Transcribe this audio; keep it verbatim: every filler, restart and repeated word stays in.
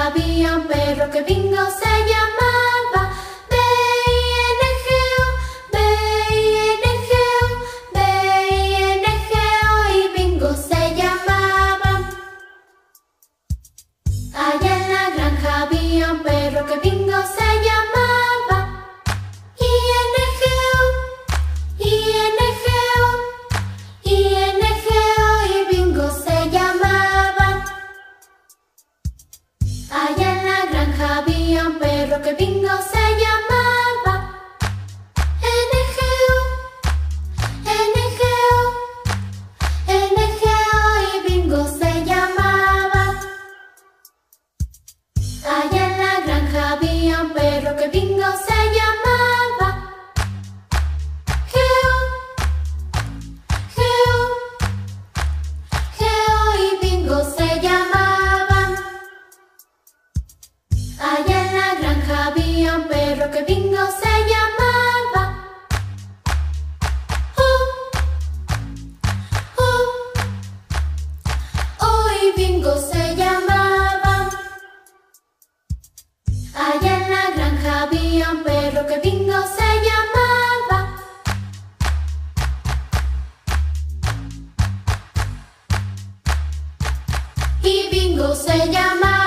granja había un perro que Bingo se llamaba. B I N G O, B I N G O, B I N G O y Bingo se llamaba. Allá en la granja había un perro que Bingo se llamaba. I N G O, I N G O, I N G O y Bingo se llamaba. Allá en la granja había un perro que Bingo se llamaba. N G O, N G O, N G O y Bingo se llamaba. Allá en la granja había un perro que Bingo se llamaba. G O, G O, G O y Bingo se llamaba. Allá en la granja había un perro que Bingo se llamaba. O, O, O y Bingo se llamaba. Allá en la granja había un perro que Bingo se llamaba. Y Bingo se llamaba.